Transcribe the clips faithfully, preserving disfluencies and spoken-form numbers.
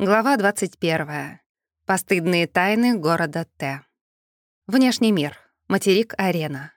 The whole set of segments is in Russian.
Глава двадцать первая. Постыдные тайны города Т. Внешний мир. Материк Арена.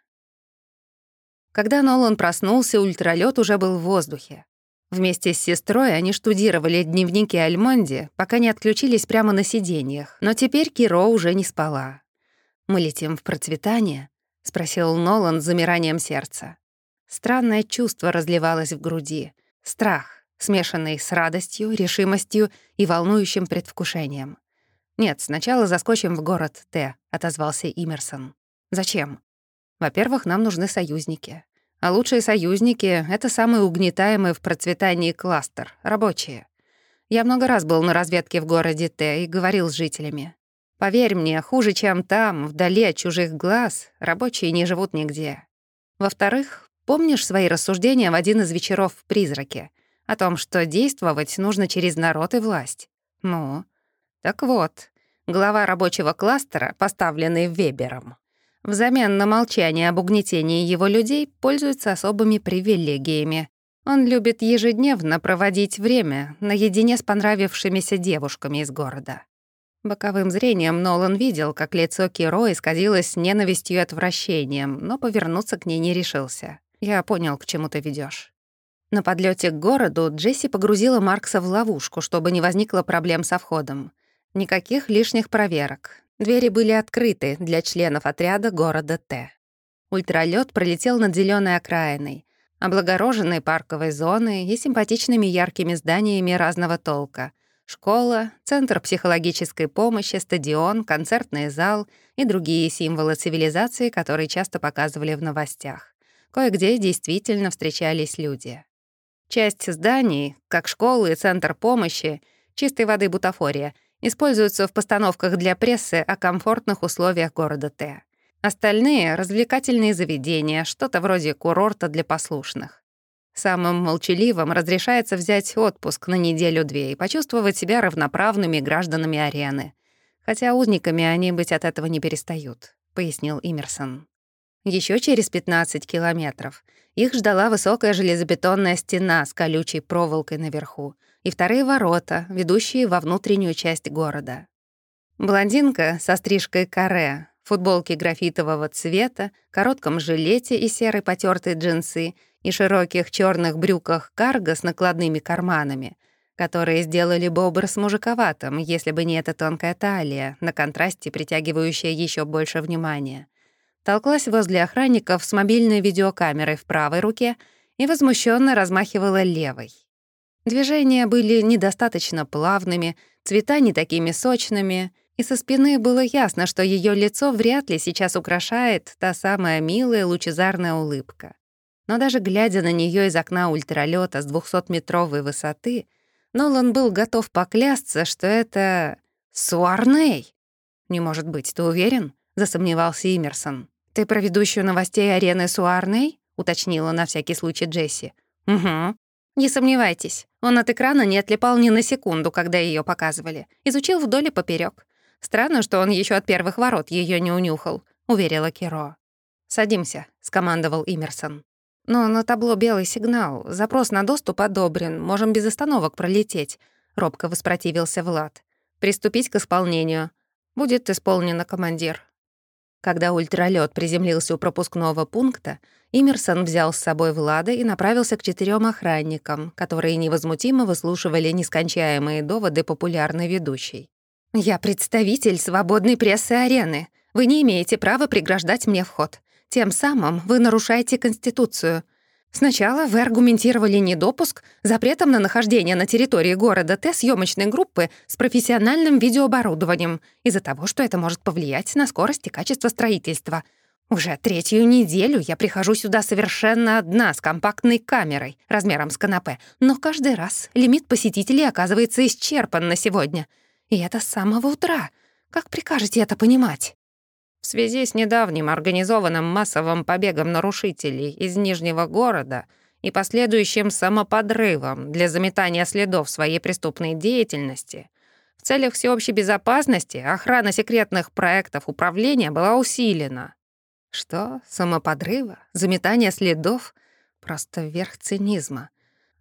Когда Нолан проснулся, ультралёт уже был в воздухе. Вместе с сестрой они штудировали дневники Альмонди, пока не отключились прямо на сиденьях, но теперь Киро уже не спала. «Мы летим в процветание?» — спросил Нолан с замиранием сердца. Странное чувство разливалось в груди. Страх, смешанный с радостью, решимостью и волнующим предвкушением. «Нет, сначала заскочим в город Т», — отозвался Имерсон. «Зачем?» «Во-первых, нам нужны союзники. А лучшие союзники — это самый угнетаемый в процветании кластер — рабочие. Я много раз был на разведке в городе Т и говорил с жителями. Поверь мне, хуже, чем там, вдали от чужих глаз, рабочие не живут нигде. Во-вторых, помнишь свои рассуждения в один из вечеров в «Призраке» о том, что действовать нужно через народ и власть? Ну, так вот, глава рабочего кластера, поставленный Вебером, взамен на молчание об угнетении его людей, пользуется особыми привилегиями. Он любит ежедневно проводить время наедине с понравившимися девушками из города. Боковым зрением Нолан видел, как лицо Киро исказилось ненавистью и отвращением, но повернуться к ней не решился. «Я понял, к чему ты ведёшь». На подлёте к городу Джесси погрузила Маркса в ловушку, чтобы не возникло проблем со входом. Никаких лишних проверок. Двери были открыты для членов отряда города Т. Ультралёт пролетел над зелёной окраиной, облагороженной парковой зоной и симпатичными яркими зданиями разного толка. Школа, центр психологической помощи, стадион, концертный зал и другие символы цивилизации, которые часто показывали в новостях. Кое-где действительно встречались люди. Часть зданий, как школы и центр помощи, чистой воды бутафория, используются в постановках для прессы о комфортных условиях города Т. Остальные — развлекательные заведения, что-то вроде курорта для послушных. Самым молчаливым разрешается взять отпуск на неделю-две и почувствовать себя равноправными гражданами арены. Хотя узниками они быть от этого не перестают, — пояснил Имерсон. Еще через пятнадцать километров их ждала высокая железобетонная стена с колючей проволокой наверху и вторые ворота, ведущие во внутреннюю часть города. Блондинка со стрижкой каре, футболке графитового цвета, коротком жилете и серой потёртой джинсы и широких чёрных брюках карго с накладными карманами, которые сделали бы образ мужиковатым, если бы не эта тонкая талия, на контрасте притягивающая ещё больше внимания, толклась возле охранников с мобильной видеокамерой в правой руке и возмущённо размахивала левой. Движения были недостаточно плавными, цвета не такими сочными, и со спины было ясно, что её лицо вряд ли сейчас украшает та самая милая лучезарная улыбка. Но даже глядя на неё из окна ультралёта с двухсотметровой высоты, Нолан был готов поклясться, что это Суарней. «Не может быть, ты уверен?» — засомневался Имерсон. «Ты про ведущую новостей арены Суарней?» — уточнила на всякий случай Джесси. «Угу». «Не сомневайтесь, он от экрана не отлипал ни на секунду, когда её показывали. Изучил вдоль и поперёк. Странно, что он ещё от первых ворот её не унюхал», — уверила Киро. «Садимся», — скомандовал Имерсон. «Но на табло белый сигнал. Запрос на доступ одобрен. Можем без остановок пролететь», — робко воспротивился Влад. «Приступить к исполнению. Будет исполнено, командир». Когда ультралёт приземлился у пропускного пункта, Имерсон взял с собой Влада и направился к четырём охранникам, которые невозмутимо выслушивали нескончаемые доводы популярной ведущей. «Я представитель свободной прессы арены. Вы не имеете права преграждать мне вход. Тем самым вы нарушаете Конституцию. Сначала вы аргументировали недопуск запретом на нахождение на территории города Т съёмочной группы с профессиональным видеооборудованием из-за того, что это может повлиять на скорость и качество строительства. Уже третью неделю я прихожу сюда совершенно одна с компактной камерой размером с канапе, но каждый раз лимит посетителей оказывается исчерпан на сегодня. И это с самого утра. Как прикажете это понимать?» В связи с недавним организованным массовым побегом нарушителей из Нижнего города и последующим самоподрывом для заметания следов своей преступной деятельности, в целях всеобщей безопасности охрана секретных проектов управления была усилена. Что? Самоподрыва? Заметание следов? Просто верх цинизма.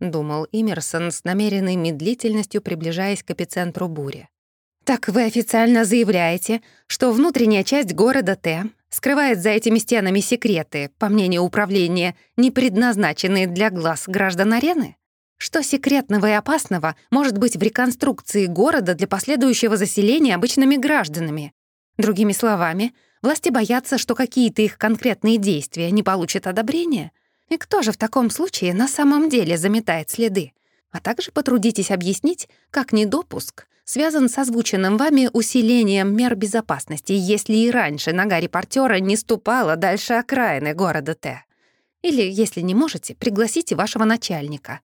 думал Имерсон с намеренной медлительностью, приближаясь к эпицентру бури. «Так вы официально заявляете, что внутренняя часть города Т скрывает за этими стенами секреты, по мнению управления, не предназначенные для глаз граждан арены? Что секретного и опасного может быть в реконструкции города для последующего заселения обычными гражданами? Другими словами, власти боятся, что какие-то их конкретные действия не получат одобрения? И кто же в таком случае на самом деле заметает следы? А также потрудитесь объяснить, как недопуск связан с озвученным вами усилением мер безопасности, если и раньше нога репортера не ступала дальше окраины города Т. Или, если не можете, пригласите вашего начальника.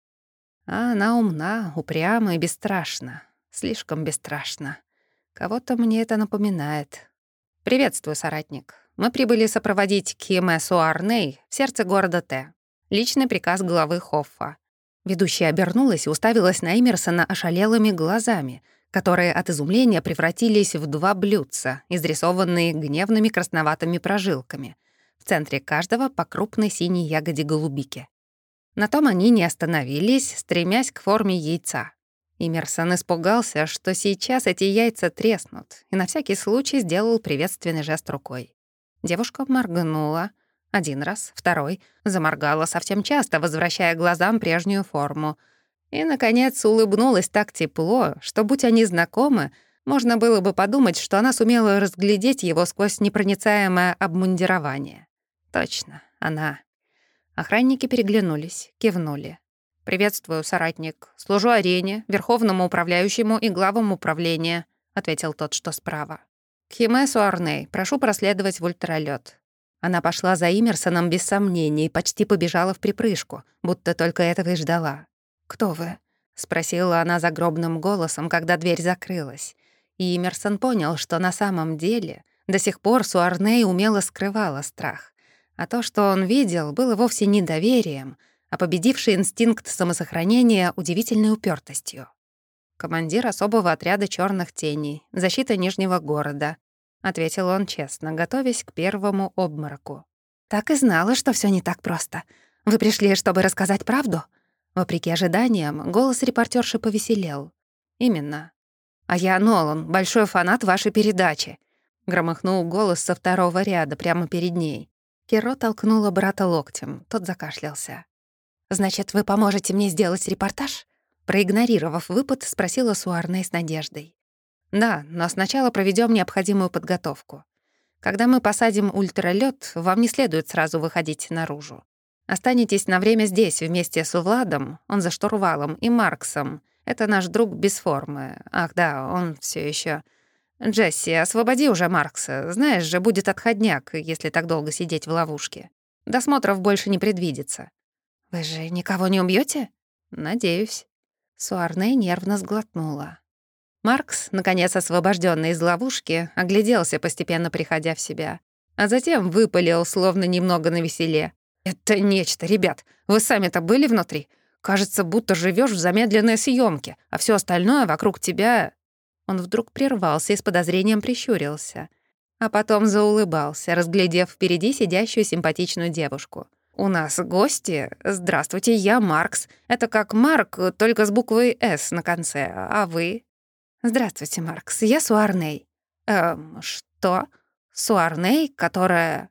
А она умна, упряма и бесстрашна. Слишком бесстрашна. Кого-то мне это напоминает. «Приветствую, соратник. Мы прибыли сопроводить Киме Суарней в сердце города Т. Личный приказ главы Хоффа». Ведущая обернулась и уставилась на Эмерсона ошалелыми глазами, которые от изумления превратились в два блюдца, изрисованные гневными красноватыми прожилками. В центре каждого по крупной синей ягоде голубики. На том они не остановились, стремясь к форме яйца. Имерсон испугался, что сейчас эти яйца треснут, и на всякий случай сделал приветственный жест рукой. Девушка моргнула. Один раз, второй, заморгала совсем часто, возвращая глазам прежнюю форму. И, наконец, улыбнулась так тепло, что, будь они знакомы, можно было бы подумать, что она сумела разглядеть его сквозь непроницаемое обмундирование. Точно, она. Охранники переглянулись, кивнули. «Приветствую, соратник. Служу арене, верховному управляющему и главам управления», — ответил тот, что справа. «Киме Суарней, прошу проследовать в ультралёт». Она пошла за Имерсоном без сомнений и почти побежала в припрыжку, будто только этого и ждала. «Кто вы?» — спросила она загробным голосом, когда дверь закрылась. И Имерсон понял, что на самом деле до сих пор Суарней умело скрывала страх. А то, что он видел, было вовсе не доверием, а победивший инстинкт самосохранения удивительной упертостью. «Командир особого отряда черных теней, защита Нижнего города», — ответил он честно, готовясь к первому обмороку. «Так и знала, что все не так просто. Вы пришли, чтобы рассказать правду?» Вопреки ожиданиям, голос репортерши повеселел. «Именно. А я Нолан, большой фанат вашей передачи», — громыхнул голос со второго ряда прямо перед ней. Киро толкнула брата локтем, тот закашлялся. «Значит, вы поможете мне сделать репортаж?» Проигнорировав выпад, спросила Суарней с надеждой. «Да, но сначала проведем необходимую подготовку. Когда мы посадим ультралёт, вам не следует сразу выходить наружу. Останетесь на время здесь вместе с Владом, он за штурвалом, и Марксом. Это наш друг без формы. Ах да, он все еще. Джесси, освободи уже Маркса. Знаешь же, будет отходняк, если так долго сидеть в ловушке. Досмотров больше не предвидится». «Вы же никого не убьете? «Надеюсь». Суарней нервно сглотнула. Маркс, наконец освобожденный из ловушки, огляделся, постепенно приходя в себя. А затем выпалил, словно немного навеселе. «Это нечто, ребят. Вы сами-то были внутри? Кажется, будто живешь в замедленной съемке, а все остальное вокруг тебя...» Он вдруг прервался и с подозрением прищурился. А потом заулыбался, разглядев впереди сидящую симпатичную девушку. «У нас гости. Здравствуйте, я Маркс. Это как Марк, только с буквой «С» на конце. А вы?» «Здравствуйте, Маркс. Я Суарней». «Эм, что? Суарней, которая...»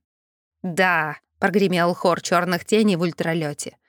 «Да», — прогремел хор черных теней в ультралёте.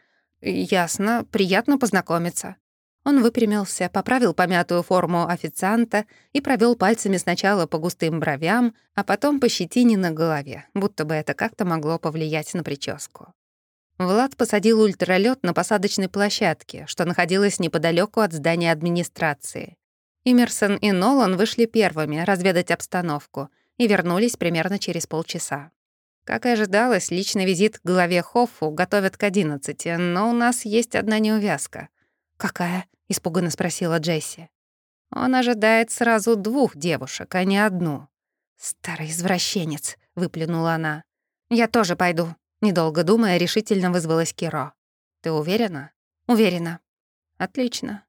«Ясно. Приятно познакомиться». Он выпрямился, поправил помятую форму официанта и провел пальцами сначала по густым бровям, а потом по щетине на голове, будто бы это как-то могло повлиять на прическу. Влад посадил ультралёт на посадочной площадке, что находилась неподалеку от здания администрации. Имерсон и Нолан вышли первыми разведать обстановку и вернулись примерно через полчаса. Как и ожидалось, личный визит к главе Хоффу готовят к одиннадцати, но у нас есть одна неувязка. «Какая?» — испуганно спросила Джесси. «Он ожидает сразу двух девушек, а не одну». «Старый извращенец», — выплюнула она. «Я тоже пойду», — недолго думая, решительно вызвалась Киро. «Ты уверена?» «Уверена». «Отлично».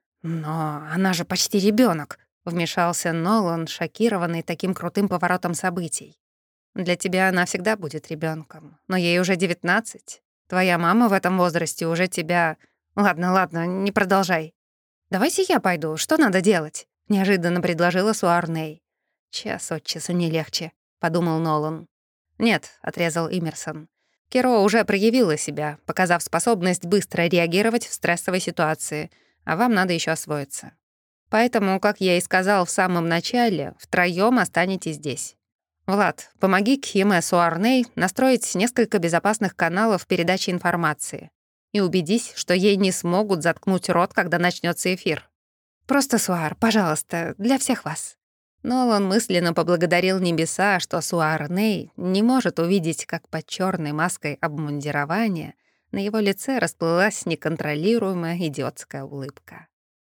«Но она же почти ребёнок», — вмешался Нолан, шокированный таким крутым поворотом событий. «Для тебя она всегда будет ребёнком, но ей уже девятнадцать. Твоя мама в этом возрасте уже тебя...» Ладно, ладно, не продолжай. Давайте я пойду, что надо делать? Неожиданно предложила Суарней. Час от часу не легче, подумал Нолан. Нет, отрезал Имерсон. Киро уже проявила себя, показав способность быстро реагировать в стрессовой ситуации, а вам надо еще освоиться. Поэтому, как я и сказал в самом начале, втроём останетесь здесь. Влад, помоги Кхиме Суарней настроить несколько безопасных каналов передачи информации и убедись, что ей не смогут заткнуть рот, когда начнется эфир. Просто, Суар, пожалуйста, для всех вас. Нолан мысленно поблагодарил небеса, что Суарней не может увидеть, как под черной маской обмундирования на его лице расплылась неконтролируемая идиотская улыбка.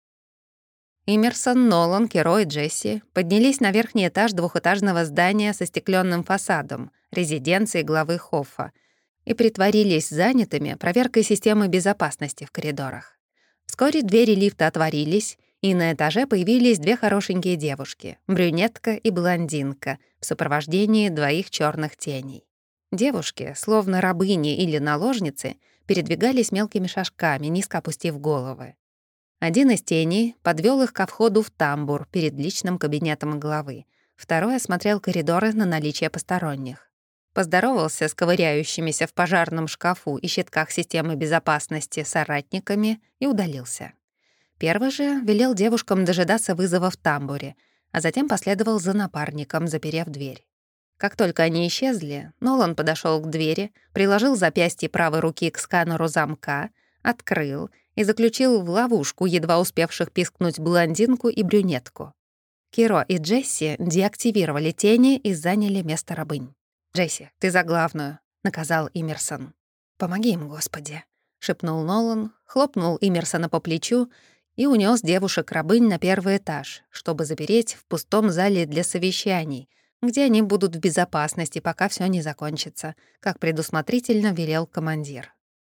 Имерсон, Нолан, Киро и Джесси поднялись на верхний этаж двухэтажного здания со стеклянным фасадом, резиденции главы Хоффа, и притворились занятыми проверкой системы безопасности в коридорах. Вскоре двери лифта отворились, и на этаже появились две хорошенькие девушки — брюнетка и блондинка в сопровождении двоих черных теней. Девушки, словно рабыни или наложницы, передвигались мелкими шажками, низко опустив головы. Один из теней подвёл их ко входу в тамбур перед личным кабинетом главы, второй осмотрел коридоры на наличие посторонних. Поздоровался с ковыряющимися в пожарном шкафу и щитках системы безопасности соратниками и удалился. Первый же велел девушкам дожидаться вызова в тамбуре, а затем последовал за напарником, заперев дверь. Как только они исчезли, Нолан подошёл к двери, приложил запястье правой руки к сканеру замка, открыл и заключил в ловушку едва успевших пискнуть блондинку и брюнетку. Киро и Джесси деактивировали тени и заняли место рабынь. «Джесси, ты за главную», — наказал Имерсон. «Помоги им, Господи», — шепнул Нолан, хлопнул Имерсона по плечу и унес девушек-рабынь на первый этаж, чтобы запереть в пустом зале для совещаний, где они будут в безопасности, пока все не закончится, как предусмотрительно велел командир.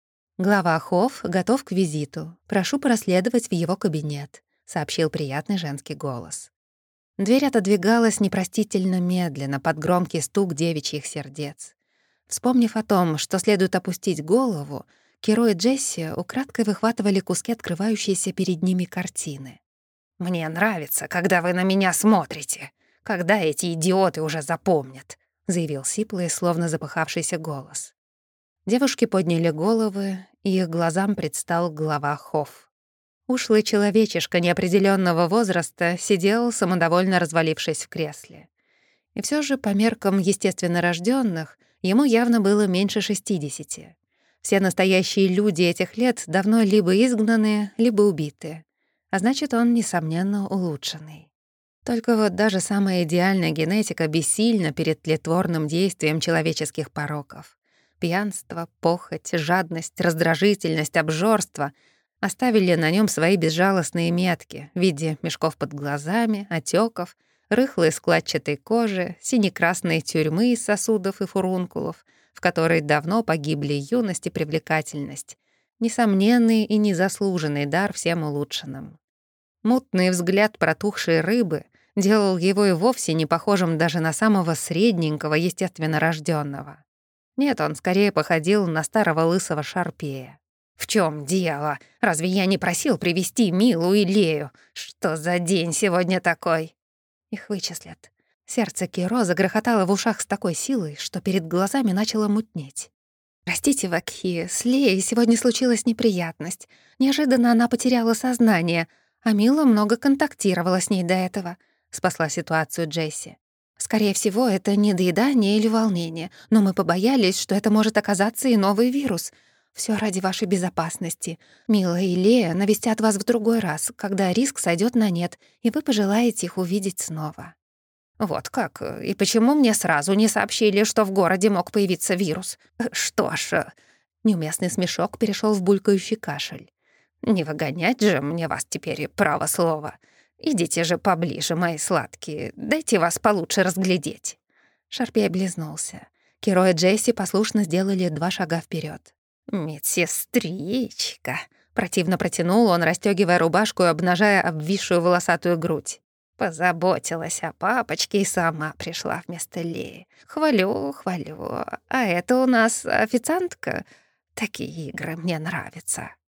«Глава Хофф готов к визиту. Прошу проследовать в его кабинет», — сообщил приятный женский голос. Дверь отодвигалась непростительно медленно под громкий стук девичьих сердец. Вспомнив о том, что следует опустить голову, Киро и Джесси украдкой выхватывали куски открывающейся перед ними картины. «Мне нравится, когда вы на меня смотрите, когда эти идиоты уже запомнят», — заявил сиплый, словно запыхавшийся голос. Девушки подняли головы, и их глазам предстал глава Хофф. Ушлый человечишка неопределённого возраста сидел, самодовольно развалившись в кресле. И всё же, по меркам естественно рождённых, ему явно было меньше шестидесяти. Все настоящие люди этих лет давно либо изгнаны, либо убиты. А значит, он, несомненно, улучшенный. Только вот даже самая идеальная генетика бессильна перед тлетворным действием человеческих пороков. Пьянство, похоть, жадность, раздражительность, обжорство оставили на нем свои безжалостные метки в виде мешков под глазами, отеков, рыхлой складчатой кожи, сине-красной тюрьмы из сосудов и фурункулов, в которой давно погибли юность и привлекательность, несомненный и незаслуженный дар всем улучшенным. Мутный взгляд протухшей рыбы делал его и вовсе не похожим даже на самого средненького естественно рождённого. Нет, он скорее походил на старого лысого шарпея. «В чем дело? Разве я не просил привести Милу и Лею? Что за день сегодня такой?» Их вычислят. Сердце Киро загрохотало в ушах с такой силой, что перед глазами начало мутнеть. «Простите, Вакхи, с Леей сегодня случилась неприятность. Неожиданно она потеряла сознание, а Мила много контактировала с ней до этого», — спасла ситуацию Джесси. «Скорее всего, это недоедание или волнение, но мы побоялись, что это может оказаться и новый вирус. Всё ради вашей безопасности. Мила и Лея навестят вас в другой раз, когда риск сойдёт на нет, и вы пожелаете их увидеть снова». «Вот как? И почему мне сразу не сообщили, что в городе мог появиться вирус? Что ж...» Неуместный смешок перешёл в булькающий кашель. «Не выгонять же мне вас теперь, право слово. Идите же поближе, мои сладкие, дайте вас получше разглядеть». Шарпей облизнулся. Киро и Джесси послушно сделали два шага вперёд. «Медсестричка», — противно протянул он, расстёгивая рубашку и обнажая обвисшую волосатую грудь. «Позаботилась о папочке и сама пришла вместо Леи. Хвалю, хвалю. А это у нас официантка? Такие игры мне нравятся».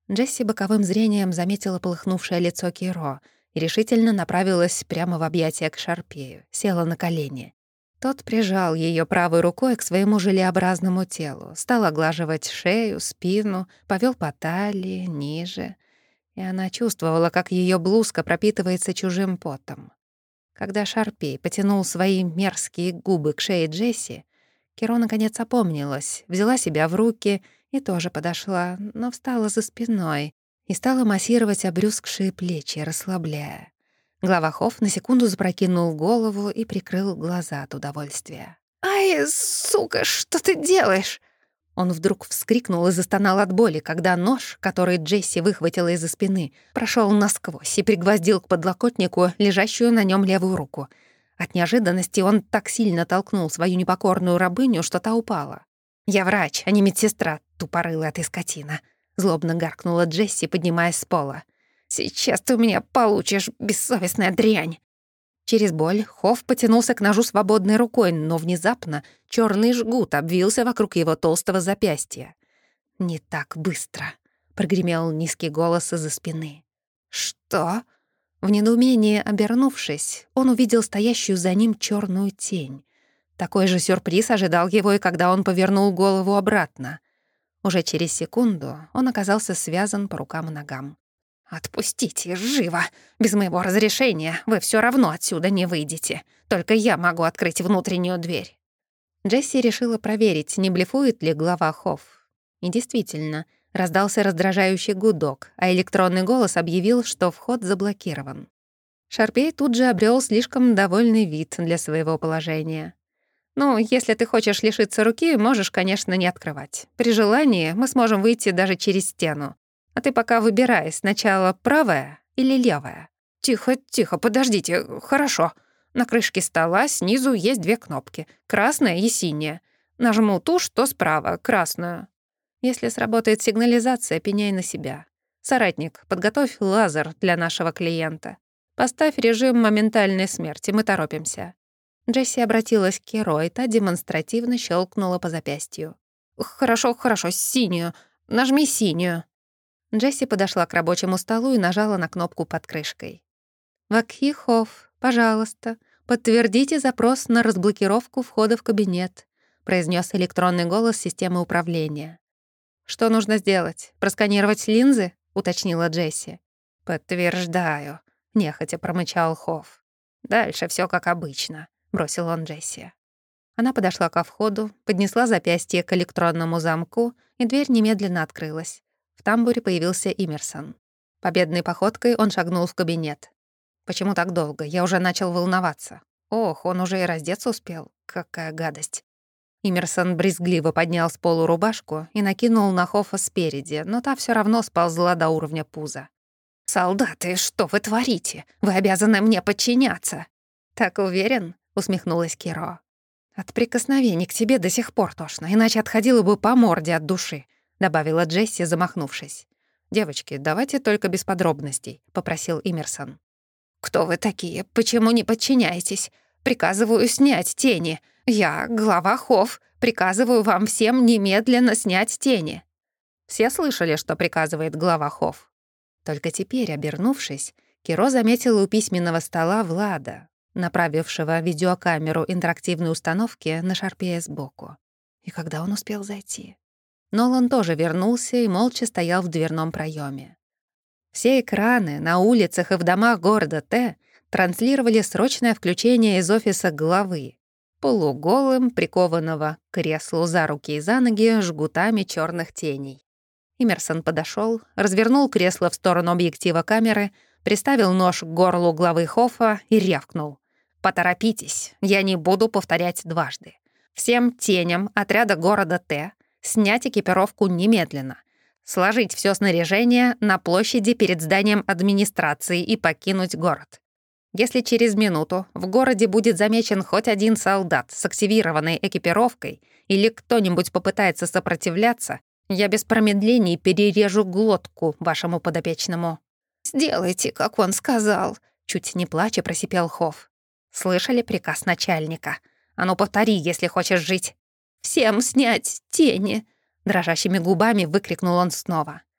Джесси боковым зрением заметила полыхнувшее лицо Киро и решительно направилась прямо в объятия к Шарпею, села на колени. Тот прижал ее правой рукой к своему желеобразному телу, стал оглаживать шею, спину, повел по талии, ниже, и она чувствовала, как ее блузка пропитывается чужим потом. Когда Шарпей потянул свои мерзкие губы к шее Джесси, Киро наконец опомнилась, взяла себя в руки и тоже подошла, но встала за спиной и стала массировать обрюзгшие плечи, расслабляя. Глава Хофф на секунду запрокинул голову и прикрыл глаза от удовольствия. «Ай, сука, что ты делаешь?» Он вдруг вскрикнул и застонал от боли, когда нож, который Джесси выхватила из-за спины, прошел насквозь и пригвоздил к подлокотнику лежащую на нем левую руку. От неожиданности он так сильно толкнул свою непокорную рабыню, что та упала. «Я врач, а не медсестра, тупорылая ты скотина», — злобно гаркнула Джесси, поднимаясь с пола. «Сейчас ты у меня получишь, бессовестная дрянь!» Через боль Хофф потянулся к ножу свободной рукой, но внезапно черный жгут обвился вокруг его толстого запястья. «Не так быстро», — прогремел низкий голос из-за спины. «Что?» В недоумении обернувшись, он увидел стоящую за ним черную тень. Такой же сюрприз ожидал его и когда он повернул голову обратно. Уже через секунду он оказался связан по рукам и ногам. «Отпустите, живо! Без моего разрешения вы все равно отсюда не выйдете. Только я могу открыть внутреннюю дверь». Джесси решила проверить, не блефует ли глава Хофф. И действительно, раздался раздражающий гудок, а электронный голос объявил, что вход заблокирован. Шарпей тут же обрел слишком довольный вид для своего положения. «Ну, если ты хочешь лишиться руки, можешь, конечно, не открывать. При желании мы сможем выйти даже через стену. А ты пока выбирай, сначала правая или левая». «Тихо, тихо, подождите, хорошо. На крышке стола снизу есть две кнопки — красная и синяя. Нажму ту, что справа, красную. Если сработает сигнализация, пеняй на себя. Соратник, подготовь лазер для нашего клиента. Поставь режим моментальной смерти, мы торопимся». Джесси обратилась к Киро, и та демонстративно щелкнула по запястью. «Хорошо, хорошо, синюю. Нажми синюю». Джесси подошла к рабочему столу и нажала на кнопку под крышкой. «Вакхи Хофф, пожалуйста, подтвердите запрос на разблокировку входа в кабинет», произнес электронный голос системы управления. «Что нужно сделать? Просканировать линзы?» — уточнила Джесси. «Подтверждаю», — нехотя промычал Хофф. «Дальше все как обычно», — бросил он Джесси. Она подошла ко входу, поднесла запястье к электронному замку, и дверь немедленно открылась. В тамбуре появился Имерсон. Победной походкой он шагнул в кабинет. «Почему так долго? Я уже начал волноваться. Ох, он уже и раздеться успел. Какая гадость». Имерсон брезгливо поднял с полу рубашку и накинул на Хоффа спереди, но та все равно сползла до уровня пуза. «Солдаты, что вы творите? Вы обязаны мне подчиняться!» «Так уверен?» — усмехнулась Киро. «От прикосновений к тебе до сих пор тошно, иначе отходила бы по морде от души», — добавила Джесси, замахнувшись. «Девочки, давайте только без подробностей», — попросил Имерсон. «Кто вы такие? Почему не подчиняетесь? Приказываю снять тени. Я, глава Хофф, приказываю вам всем немедленно снять тени». Все слышали, что приказывает глава Хофф. Только теперь, обернувшись, Киро заметила у письменного стола Влада, направившего видеокамеру интерактивной установки на Шарпея сбоку. И когда он успел зайти? Нолан тоже вернулся и молча стоял в дверном проеме. Все экраны на улицах и в домах города Т транслировали срочное включение из офиса главы, полуголым, прикованного к креслу за руки и за ноги жгутами черных теней. Имерсон подошел, развернул кресло в сторону объектива камеры, приставил нож к горлу главы Хоффа и рявкнул. «Поторопитесь, я не буду повторять дважды. Всем теням отряда города Т снять экипировку немедленно, сложить все снаряжение на площади перед зданием администрации и покинуть город. Если через минуту в городе будет замечен хоть один солдат с активированной экипировкой или кто-нибудь попытается сопротивляться, я без промедлений перережу глотку вашему подопечному». «Сделайте, как он сказал», — чуть не плача просипел Хофф. «Слышали приказ начальника? А ну повтори, если хочешь жить». «Всем снять тени», — дрожащими губами выкрикнул он снова.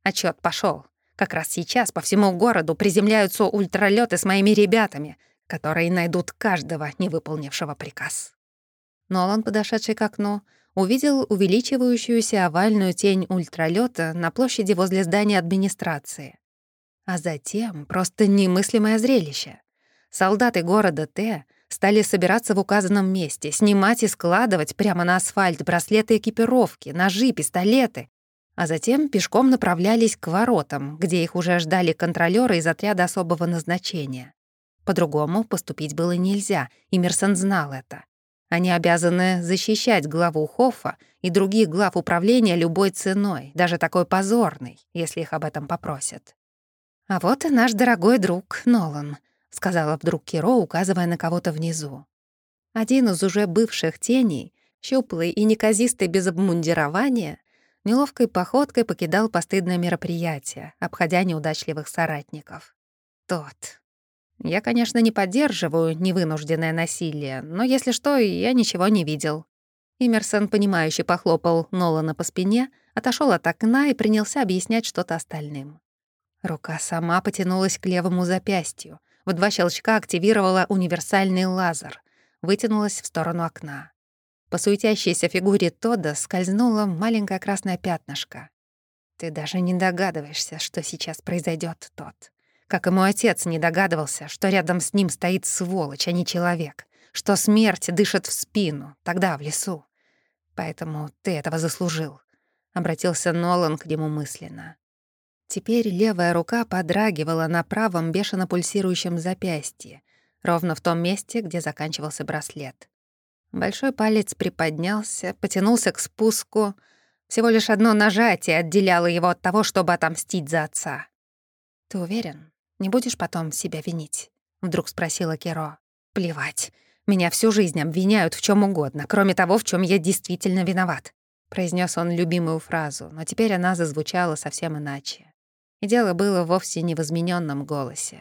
Отчет пошел. Как раз сейчас по всему городу приземляются ультралёты с моими ребятами, которые найдут каждого, не выполнившего приказ». Нолан, подошедший к окну, увидел увеличивающуюся овальную тень ультралёта на площади возле здания администрации. А затем просто немыслимое зрелище. Солдаты города Т стали собираться в указанном месте, снимать и складывать прямо на асфальт браслеты экипировки, ножи, пистолеты, а затем пешком направлялись к воротам, где их уже ждали контролёры из отряда особого назначения. По-другому поступить было нельзя, и Мерсон знал это. Они обязаны защищать главу Хоффа и других глав управления любой ценой, даже такой позорной, если их об этом попросят. «А вот и наш дорогой друг Нолан», — сказала вдруг Киро, указывая на кого-то внизу. Один из уже бывших теней, щуплый и неказистый без обмундирования, неловкой походкой покидал постыдное мероприятие, обходя неудачливых соратников. Тот. Я, конечно, не поддерживаю невынужденное насилие, но, если что, я ничего не видел. Имерсон, понимающе похлопал Нолана по спине, отошел от окна и принялся объяснять что-то остальным. Рука сама потянулась к левому запястью, в два щелчка активировала универсальный лазер, вытянулась в сторону окна. По суетящейся фигуре Тодда скользнуло маленькое красное пятнышко. «Ты даже не догадываешься, что сейчас произойдет, Тодд. Как и мой отец не догадывался, что рядом с ним стоит сволочь, а не человек, что смерть дышит в спину, тогда в лесу. Поэтому ты этого заслужил», — обратился Нолан к нему мысленно. Теперь левая рука подрагивала на правом бешено пульсирующем запястье, ровно в том месте, где заканчивался браслет. Большой палец приподнялся, потянулся к спуску. Всего лишь одно нажатие отделяло его от того, чтобы отомстить за отца. «Ты уверен? Не будешь потом себя винить?» — вдруг спросила Киро. «Плевать. Меня всю жизнь обвиняют в чем угодно, кроме того, в чем я действительно виноват», — произнес он любимую фразу, но теперь она зазвучала совсем иначе. И дело было вовсе не в измененном голосе.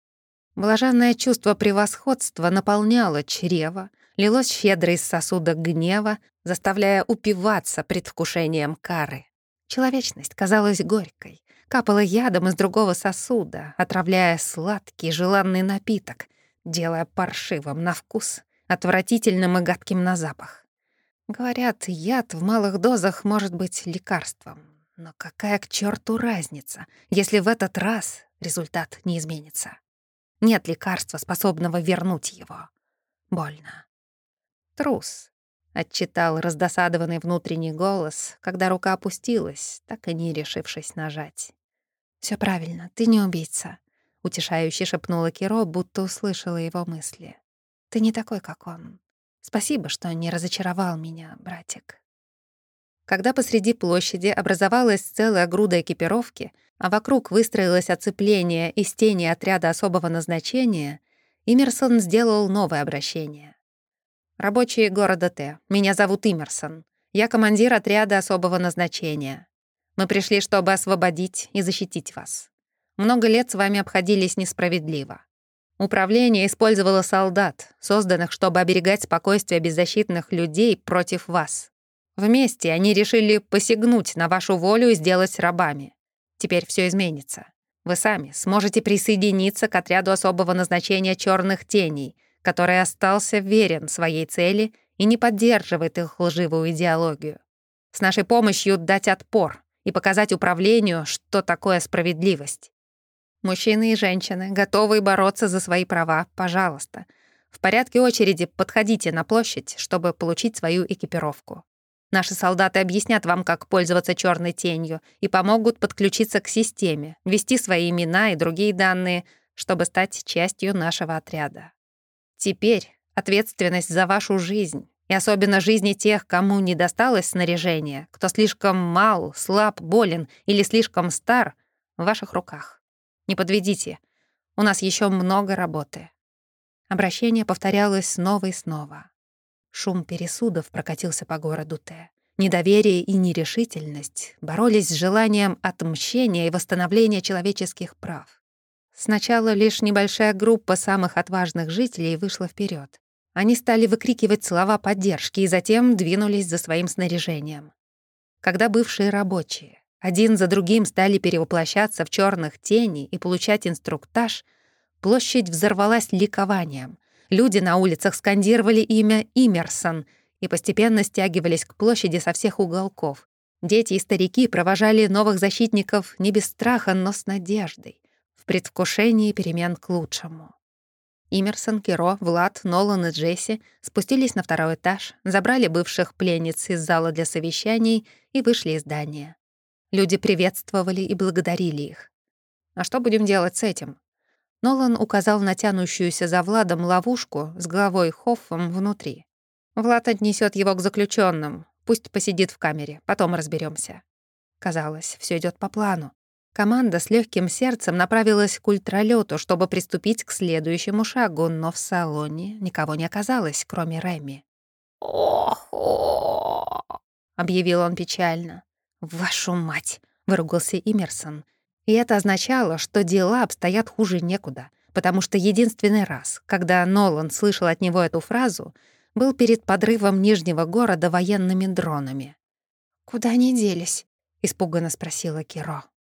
Блаженное чувство превосходства наполняло чрево, лилось щедро из сосуда гнева, заставляя упиваться предвкушением кары. Человечность казалась горькой, капала ядом из другого сосуда, отравляя сладкий желанный напиток, делая паршивым на вкус, отвратительным и гадким на запах. Говорят, яд в малых дозах может быть лекарством. Но какая к черту разница, если в этот раз результат не изменится? Нет лекарства, способного вернуть его. Больно. «Трус», — отчитал раздосадованный внутренний голос, когда рука опустилась, так и не решившись нажать. «Всё правильно, ты не убийца», — утешающе шепнула Киро, будто услышала его мысли. «Ты не такой, как он. Спасибо, что не разочаровал меня, братик». Когда посреди площади образовалась целая груда экипировки, а вокруг выстроилось оцепление из тени отряда особого назначения, Имерсон сделал новое обращение. «Рабочие города Т. Меня зовут Имерсон. Я командир отряда особого назначения. Мы пришли, чтобы освободить и защитить вас. Много лет с вами обходились несправедливо. Управление использовало солдат, созданных, чтобы оберегать спокойствие беззащитных людей против вас. Вместе они решили посягнуть на вашу волю и сделать рабами. Теперь все изменится. Вы сами сможете присоединиться к отряду особого назначения черных теней, который остался верен своей цели и не поддерживает их лживую идеологию. С нашей помощью дать отпор и показать управлению, что такое справедливость. Мужчины и женщины, готовые бороться за свои права, пожалуйста. В порядке очереди подходите на площадь, чтобы получить свою экипировку. Наши солдаты объяснят вам, как пользоваться черной тенью, и помогут подключиться к системе, ввести свои имена и другие данные, чтобы стать частью нашего отряда. Теперь ответственность за вашу жизнь, и особенно жизни тех, кому не досталось снаряжение, кто слишком мал, слаб, болен или слишком стар, в ваших руках. Не подведите, у нас еще много работы». Обращение повторялось снова и снова. Шум пересудов прокатился по городу Т. Недоверие и нерешительность боролись с желанием отмщения и восстановления человеческих прав. Сначала лишь небольшая группа самых отважных жителей вышла вперед. Они стали выкрикивать слова поддержки и затем двинулись за своим снаряжением. Когда бывшие рабочие, один за другим стали перевоплощаться в черных теней и получать инструктаж, площадь взорвалась ликованием. Люди на улицах скандировали имя Имерсон и постепенно стягивались к площади со всех уголков. Дети и старики провожали новых защитников не без страха, но с надеждой, в предвкушении перемен к лучшему. Имерсон, Киро, Влад, Нолан и Джесси спустились на второй этаж, забрали бывших пленниц из зала для совещаний и вышли из здания. Люди приветствовали и благодарили их. «А что будем делать с этим?» Нолан указал на тянущуюся за Владом ловушку с головой Хоффом внутри. «Влад отнесет его к заключенным. Пусть посидит в камере, потом разберемся. Казалось, все идет по плану. Команда с легким сердцем направилась к ультралёту, чтобы приступить к следующему шагу, но в салоне никого не оказалось, кроме Реми. «Ох-ох!» — объявил он печально. «Вашу мать!» — выругался Имерсон. И это означало, что дела обстоят хуже некуда, потому что единственный раз, когда Нолан слышал от него эту фразу, был перед подрывом Нижнего города военными дронами. «Куда они делись?» — испуганно спросила Киро.